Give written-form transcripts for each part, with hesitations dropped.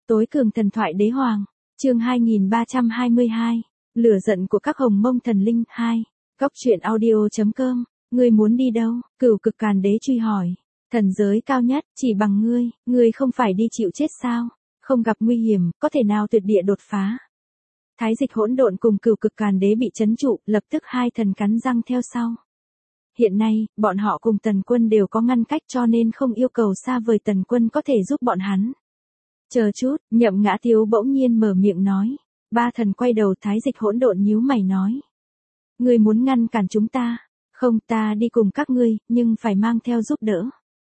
Tối cường thần thoại đế hoàng, chương 2322, lửa giận của các hồng mông thần linh 2, góc truyện audio.com, ngươi muốn đi đâu? Cửu cực càn đế truy hỏi. Thần giới cao nhất, chỉ bằng ngươi không phải đi chịu chết sao? Không gặp nguy hiểm, có thể nào tuyệt địa đột phá? Thái dịch hỗn độn cùng cửu cực càn đế bị trấn trụ, lập tức hai thần cắn răng theo sau. Hiện nay, bọn họ cùng Tần Quân đều có ngăn cách cho nên không yêu cầu xa vời Tần Quân có thể giúp bọn hắn. Chờ chút, Nhậm Ngã Tiếu bỗng nhiên mở miệng nói. Ba thần quay đầu Thái dịch hỗn độn nhíu mày nói. Ngươi muốn ngăn cản chúng ta? Không, ta đi cùng các ngươi, nhưng phải mang theo giúp đỡ.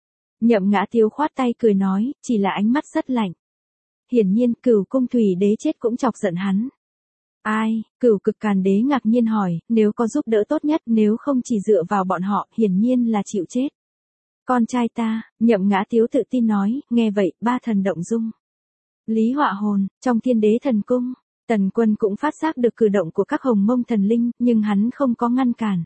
Nhậm Ngã Tiếu khoát tay cười nói, chỉ là ánh mắt rất lạnh. Hiển nhiên Cửu Cung Thủy Đế chết cũng chọc giận hắn. Ai? Cửu cực càn đế ngạc nhiên hỏi, nếu có giúp đỡ tốt nhất, nếu không chỉ dựa vào bọn họ, hiển nhiên là chịu chết. Con trai ta, Nhậm Ngã Tiếu tự tin nói, nghe vậy, ba thần động dung. Lý Họa Hồn, trong Thiên Đế Thần Cung, Tần Quân cũng phát giác được cử động của các hồng mông thần linh, nhưng hắn không có ngăn cản.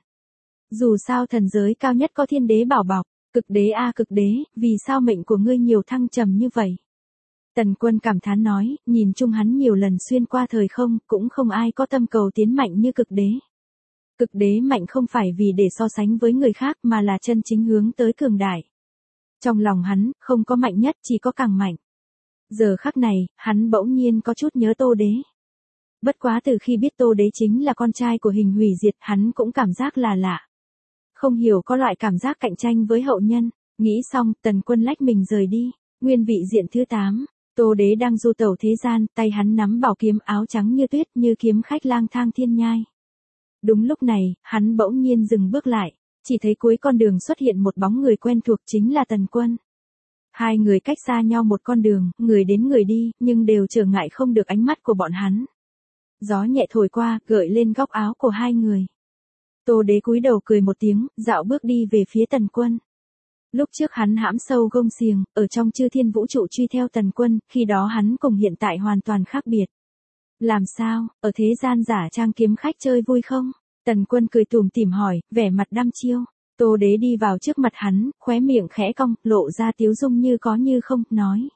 Dù sao thần giới cao nhất có Thiên Đế bảo bọc, cực đế a cực đế, vì sao mệnh của ngươi nhiều thăng trầm như vậy? Tần Quân cảm thán nói, nhìn chung hắn nhiều lần xuyên qua thời không, cũng không ai có tâm cầu tiến mạnh như cực đế. Cực đế mạnh không phải vì để so sánh với người khác mà là chân chính hướng tới cường đại. Trong lòng hắn, không có mạnh nhất, chỉ có càng mạnh. Giờ khắc này, hắn bỗng nhiên có chút nhớ Tô Đế. Bất quá từ khi biết Tô Đế chính là con trai của Hình Hủy Diệt, hắn cũng cảm giác là lạ. Không hiểu có loại cảm giác cạnh tranh với hậu nhân. Nghĩ xong, Tần Quân lách mình rời đi. Nguyên vị diện thứ 8. Tô Đế đang du tẩu thế gian, tay hắn nắm bảo kiếm áo trắng như tuyết, như kiếm khách lang thang thiên nhai. Đúng lúc này, hắn bỗng nhiên dừng bước lại, chỉ thấy cuối con đường xuất hiện một bóng người quen thuộc, chính là Tần Quân. Hai người cách xa nhau một con đường, người đến người đi, nhưng đều trở ngại không được ánh mắt của bọn hắn. Gió nhẹ thổi qua, gợi lên góc áo của hai người. Tô Đế cúi đầu cười một tiếng, dạo bước đi về phía Tần Quân. Lúc trước hắn hãm sâu gông xiềng, ở trong chư thiên vũ trụ truy theo Tần Quân, khi đó hắn cùng hiện tại hoàn toàn khác biệt. Làm sao, ở thế gian giả trang kiếm khách chơi vui không? Tần Quân cười tủm tỉm hỏi, vẻ mặt đăm chiêu. Tô Đế đi vào trước mặt hắn, khóe miệng khẽ cong, lộ ra tiếu dung như có như không, nói.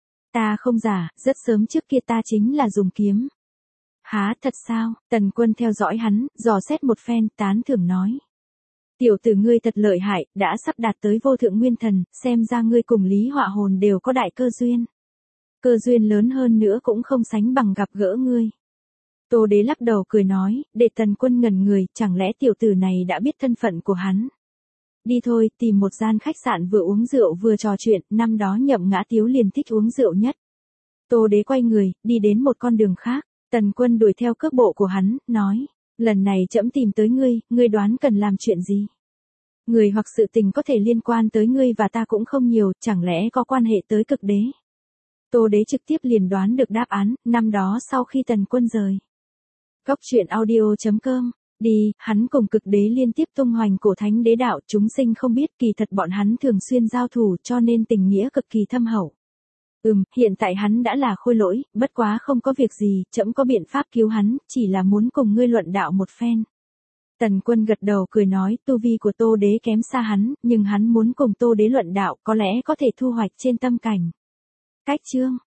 Ta không giả, rất sớm trước kia ta chính là dùng kiếm. Há, thật sao? Tần Quân theo dõi hắn, dò xét một phen, tán thưởng nói. Tiểu tử ngươi thật lợi hại, đã sắp đạt tới vô thượng nguyên thần, xem ra ngươi cùng Lý Họa Hồn đều có đại cơ duyên. Cơ duyên lớn hơn nữa cũng không sánh bằng gặp gỡ ngươi. Tô Đế lắc đầu cười nói, để Tần Quân ngẩn người, chẳng lẽ tiểu tử này đã biết thân phận của hắn. Đi thôi, tìm một gian khách sạn vừa uống rượu vừa trò chuyện, năm đó Nhậm Ngã Tiếu liền thích uống rượu nhất. Tô Đế quay người, đi đến một con đường khác, Tần Quân đuổi theo cước bộ của hắn, nói. Lần này trẫm tìm tới ngươi đoán cần làm chuyện gì? Người hoặc sự tình có thể liên quan tới ngươi và ta cũng không nhiều, chẳng lẽ có quan hệ tới cực đế? Tô Đế trực tiếp liền đoán được đáp án, năm đó sau khi Tần Quân rời. Góc truyện audio.com, đi, hắn cùng cực đế liên tiếp tung hoành cổ thánh đế đạo, chúng sinh không biết, kỳ thật bọn hắn thường xuyên giao thủ cho nên tình nghĩa cực kỳ thâm hậu. Hiện tại hắn đã là khôi lỗi, bất quá không có việc gì, trẫm có biện pháp cứu hắn, chỉ là muốn cùng ngươi luận đạo một phen. Tần Quân gật đầu cười nói, tu vi của Tô Đế kém xa hắn, nhưng hắn muốn cùng Tô Đế luận đạo, có lẽ có thể thu hoạch trên tâm cảnh. Cách chương